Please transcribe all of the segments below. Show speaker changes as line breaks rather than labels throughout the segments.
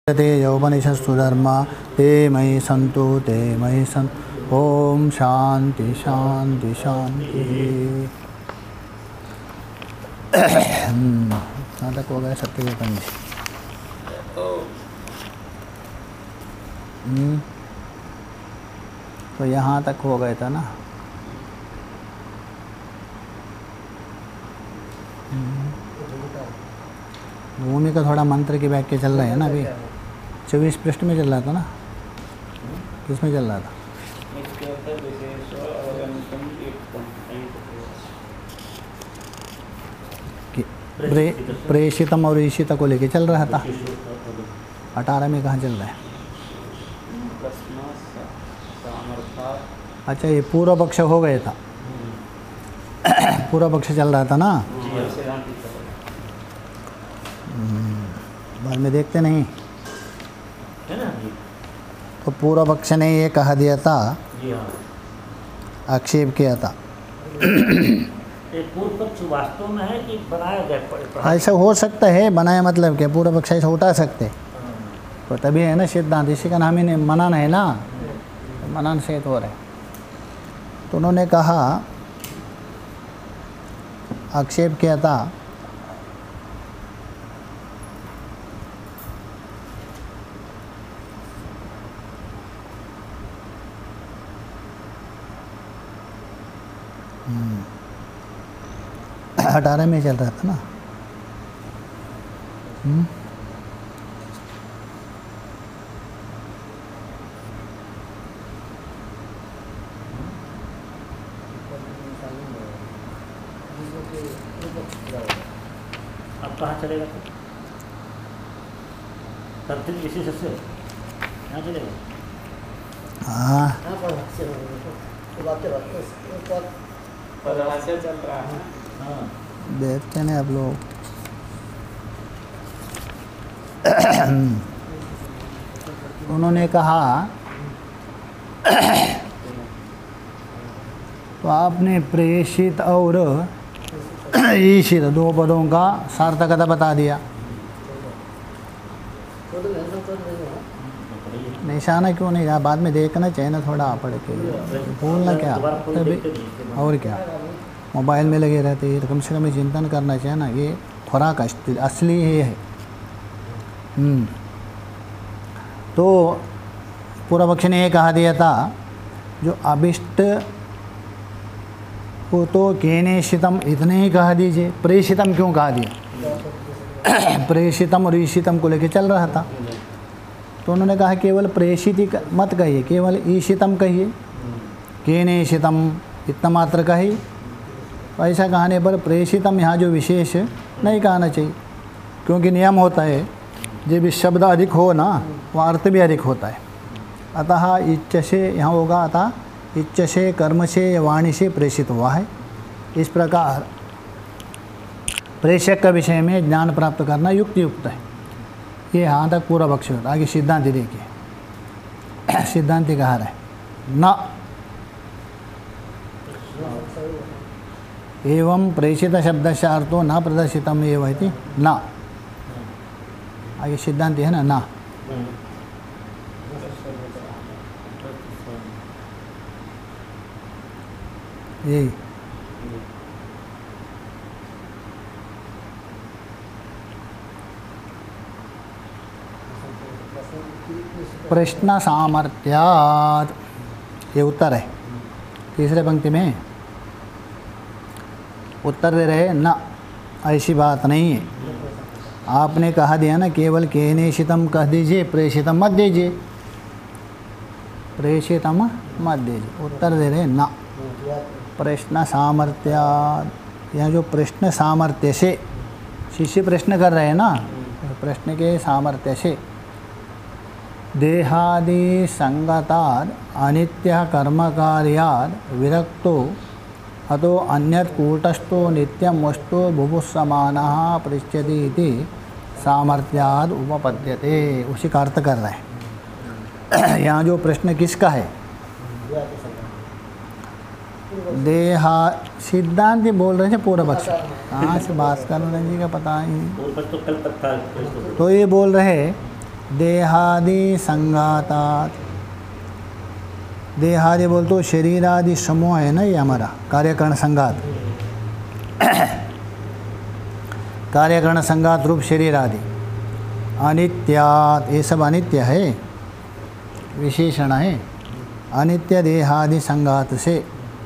ते यौपनिषत्सु धर्मा ते मयि सन्तु ते मयि सन्तु। ओम शांति शांति शांति। कहाँ तक हो गए सत्यविवेकानंद जी? तो यहाँ तक हो गए था ना। भूमि का थोड़ा मंत्र की व्याख्या चल रहा है ना अभी। 24 पृष्ठ में चल रहा था ना, किस में चल रहा था? प्रेषितम और ईशित को लेके चल रहा था। 18 में कहाँ चल रहा है? अच्छा, ये पूर्व पक्ष हो गया था। पूर्व पक्ष चल रहा था ना। बाद में देखते नहीं तो पूर्व पक्ष ने ये कहा दिया था, आक्षेप किया था।
पूर्व पक्ष वास्तव में है कि बनाया गया?
ऐसा हो सकता है, बनाया मतलब क्या, पूर्व पक्ष ऐसा उठा सकते तो तभी है ना सिद्धांत। इसी का नाम ही मनन है ना, मनन से हो रहा है। तो उन्होंने कहा, आक्षेप किया था अठारह में चल रहा था ना।
अब कहाँ चलेगा? तब तक इसी से यहाँ चलेगा।
हाँ,
चल रहा है। हाँ,
देखते हैं आप लोग। उन्होंने कहा तो आपने प्रेषित और ईशित दो पदों का सार्थकता बता दिया। निशाना क्यों नहीं रहा? बाद में देखना चाहिए ना, थोड़ा पढ़ के भूलना क्या तभी। और क्या, मोबाइल में लगे रहते हैं तो कम से कम चिंतन करना चाहिए ना। ये थोड़ा का असली ये है। तो पूर्व पक्ष ने ये कहा दिया था, जो अभिष्ट को तो केनेशितम इतने ही कहा दीजिए, प्रेषितम क्यों कहा दिया? प्रेषितम और ईशितम को लेके चल रहा था। तो उन्होंने कहा केवल प्रेषित ही मत कहिए, केवल ईशितम कहिए, केनेशितम इतना मात्र कहिए। ऐसा कहने पर प्रेषितम यहाँ जो विशेष नहीं कहना चाहिए, क्योंकि नियम होता है जब शब्द अधिक हो ना, वह अर्थ भी अधिक होता है। अतः इच्छ से यहाँ होगा, अतः इच्छ से कर्म से या वाणी से प्रेषित हुआ है। इस प्रकार प्रेषक का विषय में ज्ञान प्राप्त करना युक्त है। ये यहाँ तक पूरा पक्ष होता है। आगे सिद्धांति देखिए। सिद्धांति कहा रहा है न एवं प्रेषित शब्द से अर्थो न प्रदर्शितम एवं इति न। आगे सिद्धांति है ना, यही प्रश्न सामर्थ्यात्, ये उत्तर है। तीसरे पंक्ति में उत्तर दे रहे न, ऐसी बात नहीं है। आपने कहा दिया ना, केवल केनेशितम कह दीजिए, प्रेषितम मत दीजिए, प्रेषितम मत दीजिए। उत्तर दे रहे न, प्रश्न सामर्थ्यात्। यहाँ जो प्रश्न सामर्थ्य से, शिष्य प्रश्न कर रहे हैं ना, प्रश्न के सामर्थ्य से देहादि संगताद अनित्य कर्मकार्याद विरक्तो अतो अन्यत् कूटस्थो नित्यं वस्तु बुभुत्समानः पृच्छति इति सामर्थ्याद उपपद्यते। उसी का अर्थ कर रहे हैं। यहाँ जो प्रश्न किसका है? देहा सिद्धांत बोल रहे थे पूर्व पक्ष। कहाँ से भास्कर जी का पता ही नहीं।
तो कल तक था।
तो ये बोल रहे देहादि संघातात, देहादि बोल तो शरीर आदि समूह है ना, ये हमारा कार्यकरण संघात, कार्यकरण संघात रूप शरीर आदि। अनित्यात, ये सब अनित्य है, विशेषण है। अनित्य देहादि संघात से,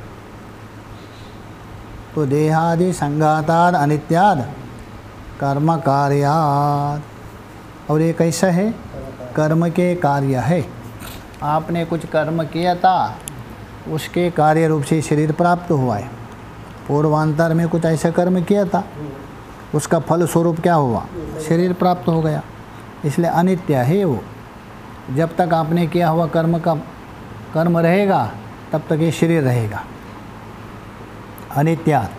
तो देहादि संघाताद अनित्याद कर्म कार्याद, और ये कैसा है? कर्म के कार्य है। आपने कुछ कर्म किया था, उसके कार्य रूप से शरीर प्राप्त हुआ है। पूर्वांतर में कुछ ऐसा कर्म किया था, उसका फल स्वरूप क्या हुआ? शरीर प्राप्त हो गया। इसलिए अनित्य है वो। जब तक आपने किया हुआ कर्म का कर्म रहेगा, तब तक ये शरीर रहेगा। अनित्यात्,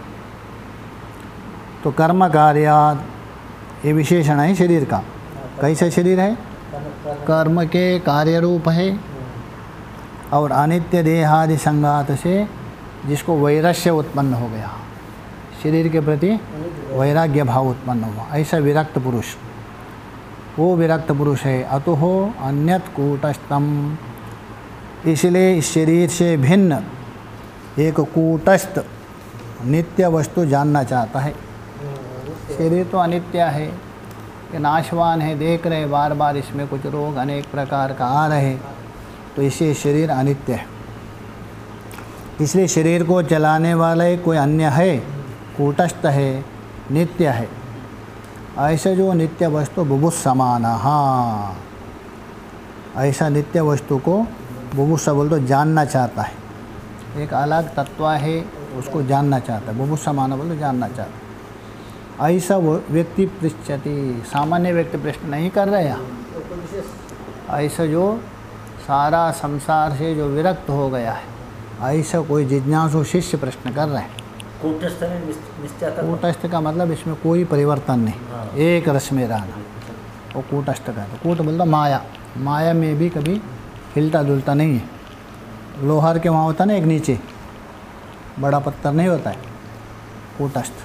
तो कर्म कार्यात्, ये विशेषण है शरीर का। कैसा शरीर है? कर्म के कार्य रूप है। और अनित्य देहादि संघात से जिसको वैरस्य उत्पन्न हो गया, शरीर के प्रति वैराग्य भाव उत्पन्न हुआ, ऐसा विरक्त पुरुष, वो विरक्त पुरुष है। अतोहो अन्यत कूटस्थम, इसलिए इस शरीर से भिन्न एक कूटस्थ नित्य वस्तु जानना चाहता है। शरीर तो अनित्य है, ये नाशवान है, देख रहे बार बार इसमें कुछ रोग अनेक प्रकार का आ रहे, तो इसे शरीर अनित्य है। इसलिए शरीर को चलाने वाला कोई अन्य है, कूटस्थ है, नित्य है। ऐसा जो नित्य वस्तु बुभुत्समाना, हाँ, ऐसा नित्य वस्तु को बुभुत्सा बोल तो जानना चाहता है। एक अलग तत्व है, उसको जानना चाहता है। बुभुत्समाना बोल तो जानना चाहता है। ऐसा वो व्यक्ति पृच्छति, सामान्य व्यक्ति प्रश्न नहीं कर रहे हैं। ऐसा जो सारा संसार से जो विरक्त हो गया है, ऐसा कोई जिज्ञासु शिष्य प्रश्न कर रहे हैं।
कूटस्थ में निश्चय,
कूटस्थ का मतलब इसमें कोई परिवर्तन नहीं,
हाँ।
एक रस में रहना, वो कूटस्थ का है। कूट बोलता माया, माया में भी कभी हिलता डुलता नहीं है। लोहार के वहाँ होता ना एक नीचे बड़ा पत्थर नहीं होता है, कूटस्थ।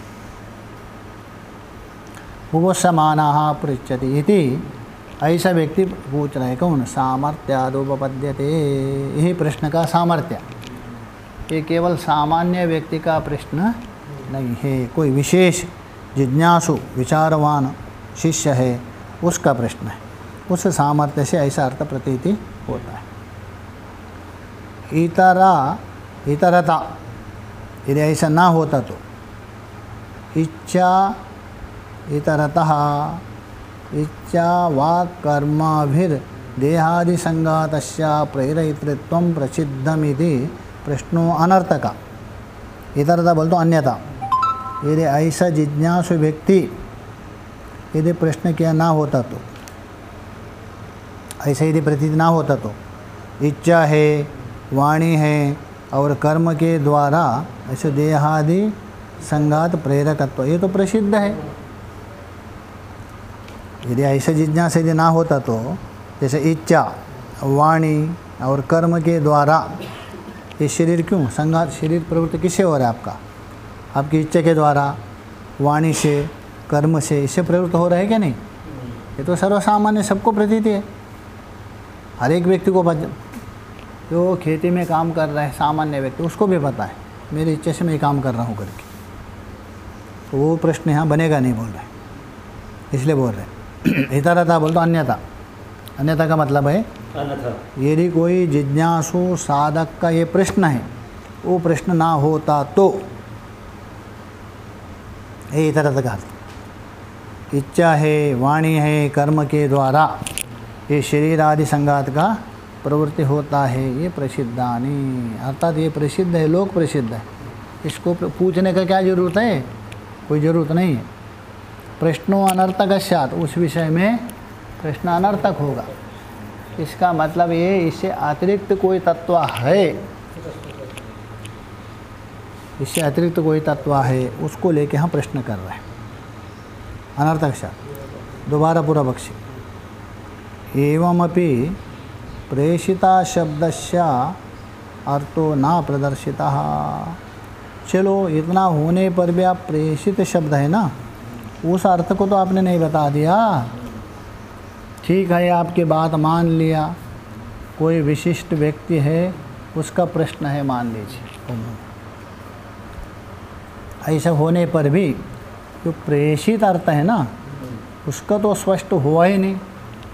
वो समाना पृच्छति इति, ऐसा व्यक्ति पूछ रहा है। कौन? सामर्थ्यादुपपद्यते, यही प्रश्न का सामर्थ्य। ये केवल सामान्य व्यक्ति का प्रश्न नहीं है, कोई विशेष जिज्ञासु विचारवान शिष्य है, उसका प्रश्न है। उस सामर्थ्य से ऐसा अर्थ प्रतीति होता है। इतरता, यदि ऐसा ना होता तो इच्छा इतरतः, इच्छा वाक् कर्माभिर देहादि संघातस्य प्रेरयितृत्वं प्रसिद्धमिति प्रश्नो अनर्थक। इतरता बोल तो अन्यथा। यदि ऐसा जिज्ञासु व्यक्ति यदि प्रश्न किया ना होता तो, ऐसा यदि प्रतीत ना होता तो, इच्छा है, वाणी है और कर्म के द्वारा ऐसे देहादि संघात प्रेरकत्व, ये तो प्रसिद्ध है। यदि ऐसा जिज्ञासा यदि ना होता तो, जैसे इच्छा, वाणी और कर्म के द्वारा ये शरीर क्यों संघात, शरीर प्रवृत्ति किससे हो रहा है? आपका, आपकी इच्छा के द्वारा, वाणी से, कर्म से, इससे प्रवृत्त हो रहा है क्या नहीं? ये तो सर्वसामान्य, सबको प्रतीति है। हर एक व्यक्ति को जो खेती में काम कर रहा है सामान्य व्यक्ति, उसको भी पता है मेरी इच्छा से मैं काम कर रहा हूँ करके। तो वो प्रश्न यहाँ बनेगा नहीं बोल रहे, इसलिए बोल रहे। इतरता बोल तो अन्यथा। अन्यथा का मतलब है यदि कोई जिज्ञासु साधक का ये प्रश्न है, वो प्रश्न ना होता तो, ये इतरता का अर्थ। इच्छा है, वाणी है, कर्म के द्वारा ये शरीर आदि संघात का प्रवृत्ति होता है, ये प्रसिद्धानी, अर्थात ये प्रसिद्ध है, लोक प्रसिद्ध है। इसको पूछने का क्या ज़रूरत है? कोई ज़रूरत नहीं है। प्रश्नों अनर्थकस्यात्, उस विषय में प्रश्न अनर्थक होगा। इसका मतलब ये, इससे अतिरिक्त कोई तत्व है, इससे अतिरिक्त कोई तत्व है, उसको लेके हम प्रश्न कर रहे हैं। अनर्थकस्यात्, दोबारा पूरा बख्शी। एवमपि प्रेषिता शब्दस्य अर्थो न प्रदर्शिता। चलो, इतना होने पर भी आप प्रेषित शब्द है ना, उस अर्थ को तो आपने नहीं बता दिया। ठीक है, आपकी बात मान लिया, कोई विशिष्ट व्यक्ति है, उसका प्रश्न है मान लीजिए। ऐसा होने पर भी जो प्रेषित अर्थ है ना, उसका तो स्पष्ट हुआ ही नहीं।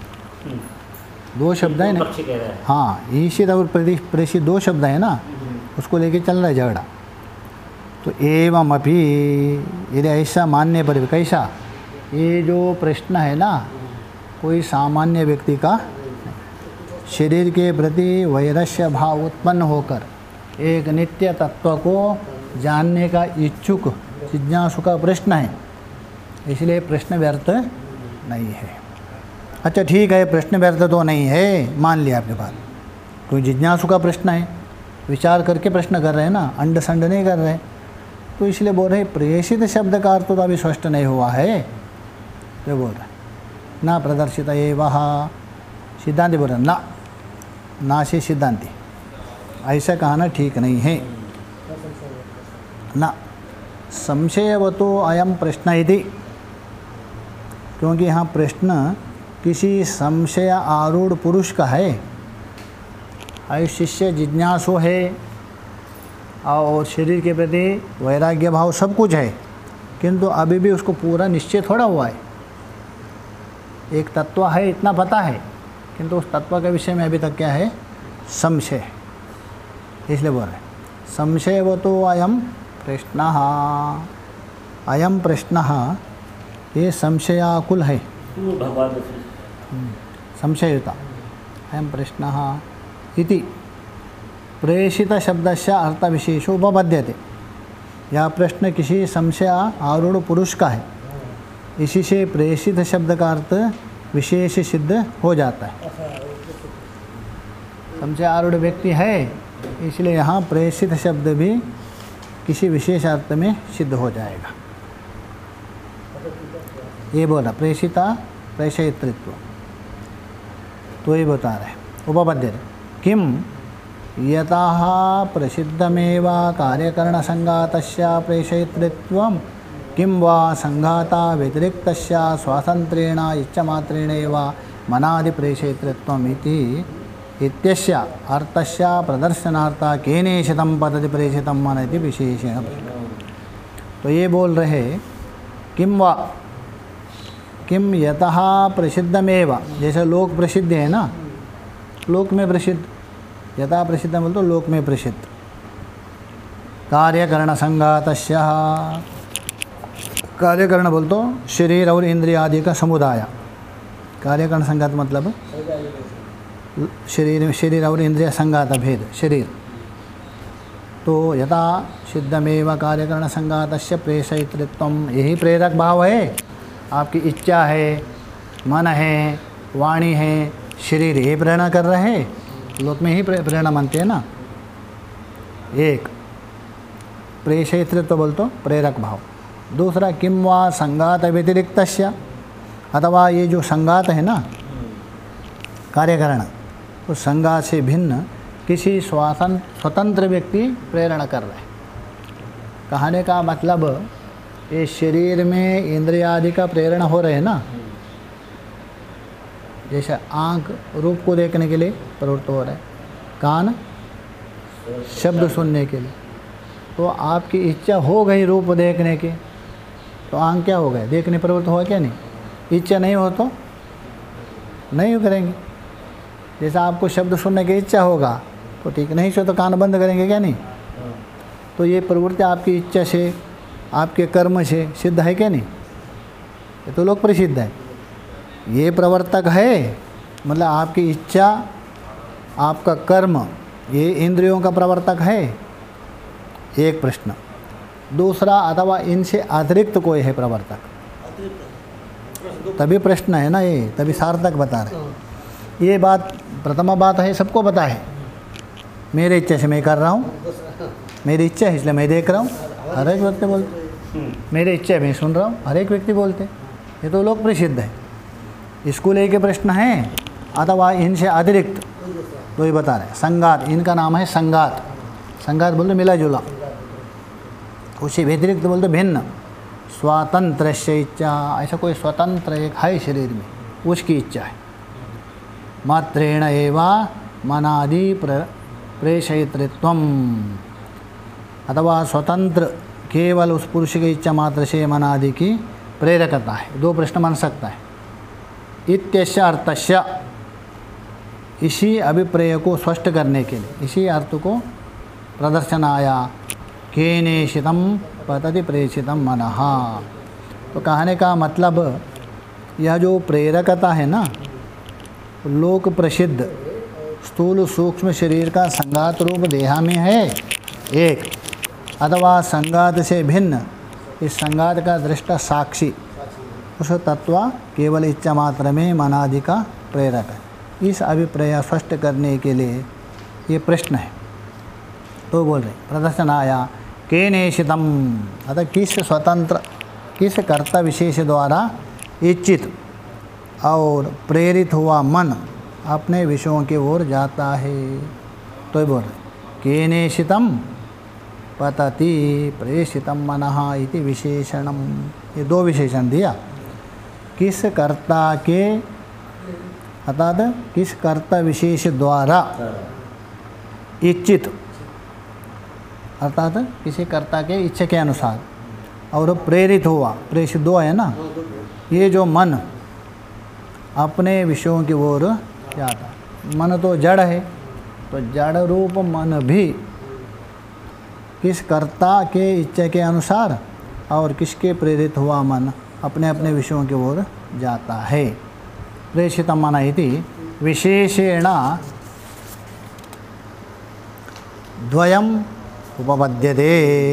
दो शब्द है ना, हाँ, ईशित और प्रेषित दो शब्द है ना, उसको लेके चल रहा है झगड़ा। तो एवं अभी यदि ऐसा मानने पर भी, कैसा, ये जो प्रश्न है ना, कोई सामान्य व्यक्ति का शरीर के प्रति वैरस्य भाव उत्पन्न होकर एक नित्य तत्व को जानने का इच्छुक जिज्ञासु का प्रश्न है, इसलिए प्रश्न व्यर्थ नहीं है। अच्छा ठीक है, प्रश्न व्यर्थ तो नहीं है, मान लिया आपके बात। कोई जिज्ञासु का प्रश्न है, विचार करके प्रश्न कर रहे हैं ना, अंडसंड नहीं कर रहे, तो इसलिए बोल रहे प्रेषित शब्द का अर्थ तो अभी स्पष्ट नहीं हुआ है, तो बोल रहे ना प्रदर्शित ये वह सिद्धांति बोल रहे ना से सिद्धांति, ऐसा कहना ठीक नहीं है ना। संशयवतो अयम प्रश्न इति, क्योंकि यहाँ प्रश्न किसी संशय आरूढ़ पुरुष का है। शिष्य जिज्ञासु है और शरीर के प्रति वैराग्य भाव सब कुछ है, किंतु अभी भी उसको पूरा निश्चय थोड़ा हुआ है। एक तत्व है इतना पता है, किंतु उस तत्व के विषय में अभी तक क्या है, संशय, इसलिए बोल रहे संशयवतो अयम प्रश्नः, अयम प्रश्नः ये संशयाकुल है, संशययुता, अयम प्रश्नः इति प्रेषित शब्दस्य अर्थविशेषो उपपद्यते। यह प्रश्न किसी संशय आरूढ़ पुरुष का है, इसी से प्रेषित शब्द का अर्थ विशेष सिद्ध हो जाता है। संशय आरूढ़ व्यक्ति है, इसलिए यहाँ प्रेषित शब्द भी किसी विशेष अर्थ में सिद्ध हो जाएगा। ये बोला प्रेषिता प्रेषयितृत्व, तो ये बता रहे उपपद्य किम यतः प्रसिद्धमेव कार्यकरणसंघातस्य प्रेषयितृत्वं किं वा संघाता व्यतिरिक्तस्य स्वातन्त्र्येण इच्छामात्रेणैव मनादि प्रेषयितृत्वम् इत्यस्य अर्थस्य प्रदर्शनार्थ केनेशितं पतति प्रेषितं मन इति विशेषेण प्रश्नः। तो ये बोल रहे किं वा, किम यतः प्रसिद्धमेव, जैसे लोक प्रसिद्ध है ना, लोक में प्रसिद्ध, यथा प्रसिद्ध बोल तो लोक में प्रसिद्ध। कार्यकरण संघातस्य, कार्यकरण बोल तो शरीर और इंद्रिय आदि का समुदाय। कार्यकरण संघात मतलब शरीर और इंद्रिय संघात भेद शरीर। तो यथा सिद्धमेव कार्यकरण संघातस्य प्रेषयितृत्वम, यही प्रेरक भाव है। आपकी इच्छा है, मन है, वाणी है, शरीर, ये प्रेरणा कर रहे हैं, लोक में ही प्रेरणा मानते हैं ना। एक प्रेषयितृत्व बोल तो प्रेरक भाव। दूसरा किम वा संघात व्यतिरिक्तस्य, अथवा ये जो संघात है ना कार्यकरण, तो संघात से भिन्न किसी स्वतंत्र व्यक्ति प्रेरणा कर रहे हैं। कहने का मतलब ये शरीर में इंद्रिय आदि का प्रेरणा हो रहे हैं ना, जैसे आँख रूप को देखने के लिए प्रवृत्त हो रहा है, कान शब्द सुनने के लिए, तो आपकी इच्छा हो गई रूप देखने की, तो आँख क्या हो गए, देखने प्रवृत्त हुआ क्या नहीं। इच्छा नहीं हो तो नहीं करेंगे। जैसे आपको शब्द सुनने की इच्छा होगा तो ठीक, नहीं सो तो कान बंद करेंगे क्या नहीं। तो ये प्रवृत्ति आपकी इच्छा से, आपके कर्म से सिद्ध है क्या नहीं, ये तो लोक प्रसिद्ध है। ये प्रवर्तक है, मतलब आपकी इच्छा, आपका कर्म, ये इंद्रियों का प्रवर्तक है, एक प्रश्न। दूसरा अथवा इनसे अतिरिक्त कोई है प्रवर्तक, तभी प्रश्न है ना, ये तभी सार्थक बता रहे। ये बात प्रथम बात है, सबको पता है, मेरे इच्छा से मैं कर रहा हूँ, मेरी इच्छा है इसलिए मैं देख रहा हूँ, हर एक व्यक्ति बोलते। मेरी इच्छा है मैं सुन रहा हूँ, हर एक व्यक्ति बोलते। ये तो लोक प्रसिद्ध है। इसको लेके प्रश्न है अथवा इनसे अतिरिक्त, तो ये बता रहे संघात, इनका नाम है संघात। संघात बोलते मिला जुला, उसी व्यतिरिक्त बोलते भिन्न। स्वातंत्र से इच्छा, ऐसा कोई स्वतंत्र एक है शरीर में, उसकी इच्छा है, मात्रेण एवा मनादि प्रेषयितृत्वम्, अथवा स्वतंत्र केवल उस पुरुष की इच्छा मात्र से मन आदि की प्रेरकता है। दो प्रश्न बन सकता है। इत्यस्य अर्थस्य, इसी अभिप्रेय को स्पष्ट करने के लिए, इसी अर्थ को प्रदर्शनाया केनेशितम पतति प्रेषितम मनः। तो कहने का मतलब यह जो प्रेरकता है ना, लोक प्रसिद्ध स्थूल सूक्ष्म शरीर का संघात रूप देहा में है एक, अथवा संघात से भिन्न इस संघात का दृष्टा साक्षी उस तत्व केवल इच्छा मात्र में मनादि का प्रेरक है। इस अभिप्राय स्पष्ट करने के लिए ये प्रश्न है। तो बोल रहे प्रदर्शन आया केनेशितम, अतः किस स्वतंत्र किस कर्ता विशेष द्वारा इच्छित और प्रेरित हुआ मन अपने विषयों की ओर जाता है। तो बोल रहे केनेशितम पतति प्रेषितम मनः इति विशेषणम, ये दो विशेषण दिया। किस कर्ता के अर्थात किस कर्ता विशेष द्वारा इच्छित, अर्थात किसी कर्ता के इच्छा के अनुसार और प्रेरित हुआ, प्रेषित दो है ना, ये जो मन अपने विषयों की ओर जाता। मन तो जड़ है, तो जड़ रूप मन भी किस कर्ता के इच्छा के अनुसार और किसके प्रेरित हुआ मन अपने अपने विषयों की ओर जाता है। प्रेषितम मन इति विशेषेण द्वयम उपपद्यते,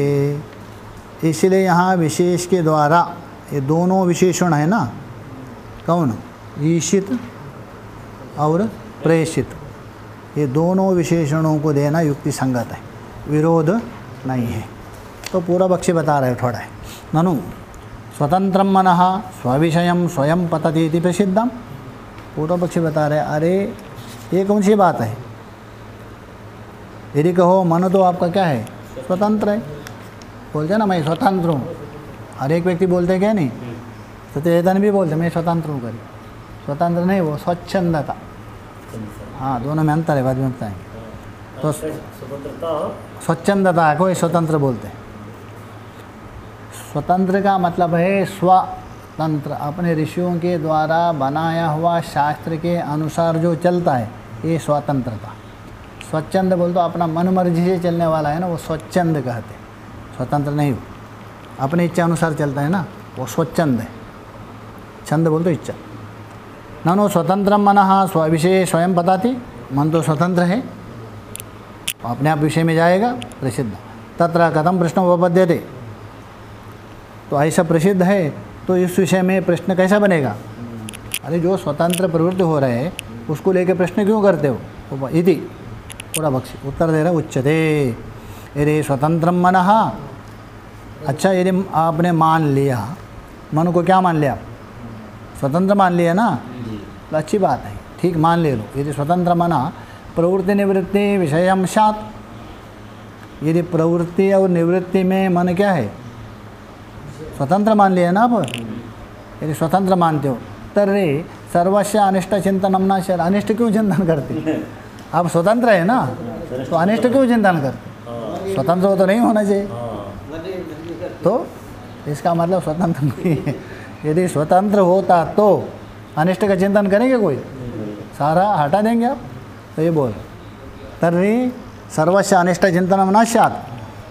इसलिए यहाँ विशेष के द्वारा ये दोनों विशेषण है ना, कौन, ईशित और प्रेषित, ये दोनों विशेषणों को देना युक्ति संगत है, विरोध नहीं है। तो पूरा पक्षी बता रहे थोड़ा है। ननु स्वतंत्रम मनः स्विषयम स्वयं पतति इति प्रसिद्धम, पूर्व पक्षी बता रहे अरे ये कौन सी बात है। यदि कहो मन तो आपका क्या है, स्वतंत्र है, बोलते ना मैं स्वतंत्र हूँ, हर एक व्यक्ति बोलते क्या नहीं, सचेतन भी बोलते मैं स्वतंत्र हूँ, करी स्वतंत्र नहीं, वो स्वच्छंदता, हाँ दोनों में अंतर है, बाद में बताएंगे। तो स्वच्छंदता को स्वतंत्र बोलते हैं। स्वतंत्र का मतलब है स्वतंत्र, अपने ऋषियों के द्वारा बनाया हुआ शास्त्र के अनुसार जो चलता है, ये स्वतंत्रता। स्वच्छंद बोल तो अपना मन मर्जी से चलने वाला है ना, वो स्वच्छंद कहते हैं, स्वतंत्र नहीं हो, अपनी इच्छा अनुसार चलता है ना, वो स्वच्छंद है। छंद बोल तो इच्छा। ननु स्वतंत्र मनः स्विषय स्वयं बताती, मन तो स्वतंत्र है, अपने आप विषय में जाएगा, प्रसिद्ध। तत्र कथम प्रश्न उपपद्यते, तो ऐसा प्रसिद्ध है तो इस विषय में प्रश्न कैसा बनेगा। अरे जो स्वतंत्र प्रवृत्ति हो रहे हैं उसको लेकर प्रश्न क्यों करते हो, इति पूरा पक्षी उत्तर दे रहा उच्यते। यदि स्वतंत्र मनः, अच्छा यदि आपने मान लिया, मन को क्या मान लिया, स्वतंत्र मान लिया ना, तो अच्छी बात है, ठीक मान ले लो। यदि स्वतंत्र मनः प्रवृत्ति निवृत्ति विषयांशात, यदि प्रवृत्ति और निवृत्ति में मन क्या है, स्वतंत्र मान लिया ना आप, यदि स्वतंत्र मानते हो तर्हि सर्वस्य अनिष्ट चिंतनम न शर, अनिष्ट क्यों चिंतन करते, आप स्वतंत्र है ना, तो अनिष्ट क्यों चिंतन करते, स्वतंत्र हो तो नहीं होना चाहिए, तो इसका मतलब स्वतंत्र नहीं है। यदि स्वतंत्र होता तो अनिष्ट का चिंतन करेंगे कोई, सारा हटा देंगे आप। तो ये बोल तर्हि सर्वस्य अनिष्ट चिंतनम न स्यात्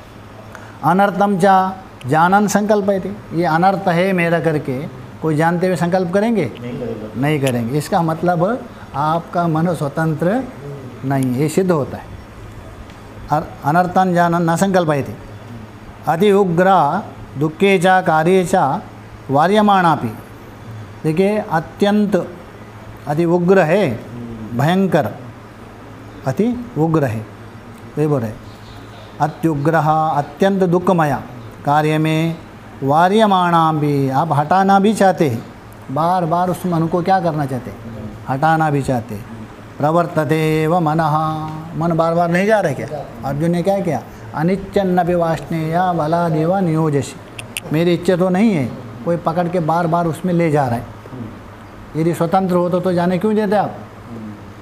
अनर्थम चा जानन संकल्प है, ये अनर्थ है मेरा करके कोई जानते हुए संकल्प करेंगे, नहीं करेंगे। इसका मतलब आपका मन स्वतंत्र नहीं, ये सिद्ध होता है। अनर्थन जानन न संकल्प है, अति उग्र दुखे चा कार्ये चा वार्यमाणापि, देखिए अत्यंत अति उग्र है, भयंकर अति उग्र है, तो ये बोल रहे अत्युग्र अत्यंत दुखमया कार्य में वार्यमाणा भी, आप हटाना भी चाहते हैं, बार बार उस मन को क्या करना चाहते, हटाना भी चाहते। प्रवर्तते व मनः, मन बार बार नहीं जा रहे क्या, अर्जुन ने क्या किया, अनिच्चन्नपि वाष्णेया बलादेव नियोजसी, मेरी इच्छा तो नहीं है, कोई पकड़ के बार बार उसमें ले जा रहा है। यदि स्वतंत्र हो तो जाने क्यों देते आप,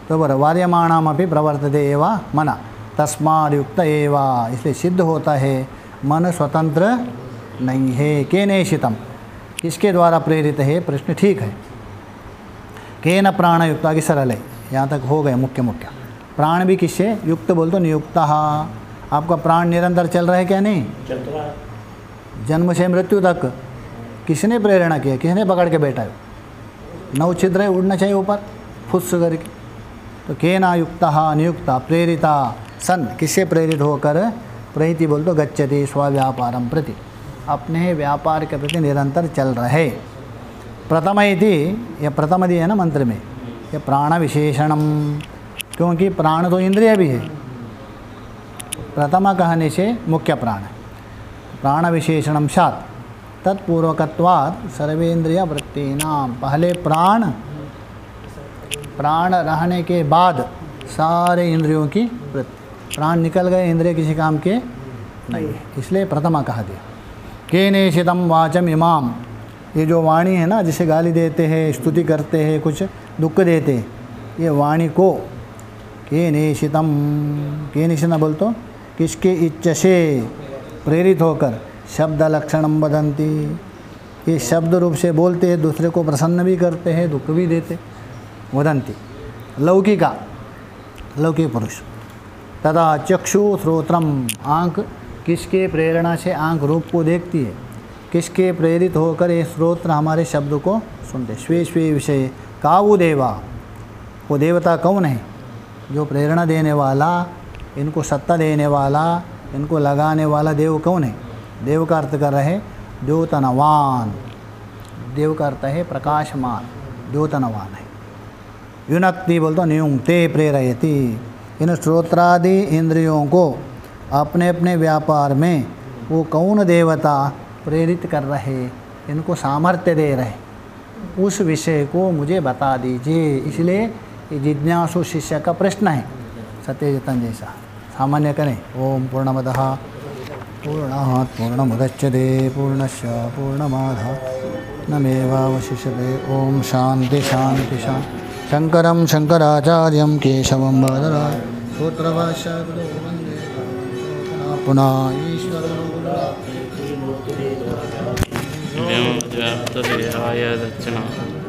तो बर वार्यमाणामपि प्रवर्तते एव मन तस्माद्युक्त एव, इसलिए सिद्ध होता है मन स्वतंत्र नहीं है। केनेशितम, किसके द्वारा प्रेरित है, प्रश्न ठीक है। केन प्राणयुक्त, आगे सरल है, यहाँ तक हो गए मुख्य मुख्य। प्राण भी किससे युक्त, बोल तो नियुक्त। आपका प्राण निरंतर चल रहा है क्या, नहीं
चल रहा है।
जन्म से मृत्यु तक किसने प्रेरणा किया, किसने पकड़ के बैठा है, नौ छिद्र है, उड़ना चाहिए ऊपर फुस करके। तो केना युक्ता नियुक्ता प्रेरिता सन, किससे प्रेरित होकर, प्रहिति बोल तो गच्छति स्वव्यापारम प्रति, अपने व्यापार के प्रति निरंतर चल रहे। प्रथम इति, यह प्रथम दिया है ना मंत्र में, यह प्राण विशेषणम, क्योंकि प्राण तो इंद्रिय भी है, प्रथमा कहने से मुख्य प्राण है। प्राण विशेषणम सात तत्पूर्वकत्वात् सर्वेंद्रिय वृत्तीनाम, पहले प्राण रहने के बाद सारे इंद्रियों की वृत्ति, प्राण निकल गए इंद्रिय किसी काम के नहीं है, इसलिए प्रथमा कहा दिया। केनेशितम वाचम इमाम, ये जो वाणी है ना, जिसे गाली देते हैं, स्तुति करते हैं, कुछ दुख देते हैं, ये वाणी को केनेशितम, केनेशितम बोल तो किसके इच्छा से प्रेरित होकर शब्द लक्षणम वदंती, ये शब्द रूप से बोलते हैं, दूसरे को प्रसन्न भी करते हैं, दुख भी देते। वदंती लौकिका, लौकिक पुरुष। तथा चक्षु श्रोत्रम, आँख किसके प्रेरणा से आँख रूप को देखती है, किसके प्रेरित होकर ये श्रोत्र हमारे शब्द को सुनते। स्वे स्वे विषय कावु देवा, वो देवता कौन है, जो प्रेरणा देने वाला, इनको सत्ता देने वाला, इनको लगाने वाला देव कौन है। देव का अर्थ कर रहे द्योतनवान, देव का अर्थ है प्रकाशमान, द्योतनवान है। युनक्ति बोल तो नियुक्ते प्रेरयति, इन श्रोत्रादि इंद्रियों को अपने अपने व्यापार में वो कौन देवता प्रेरित कर रहे, इनको सामर्थ्य दे रहे, उस विषय को मुझे बता दीजिए। इसलिए ये जिज्ञासु शिष्य का प्रश्न है, सत्यजतन जैसा सामान्य करें। ओम पूर्णमदः पूर्णात् पूर्णमुदच्यते पूर्णस्य पूर्णमादावशिष्यते। ओम शांति शांति शांति। शंकरं शंकराचार्यं केशवं बादरायणं सूत्रभाष्यकृतो वन्दे पुनः ईश्वरं
व्याप्तदेहाय दक्षिणा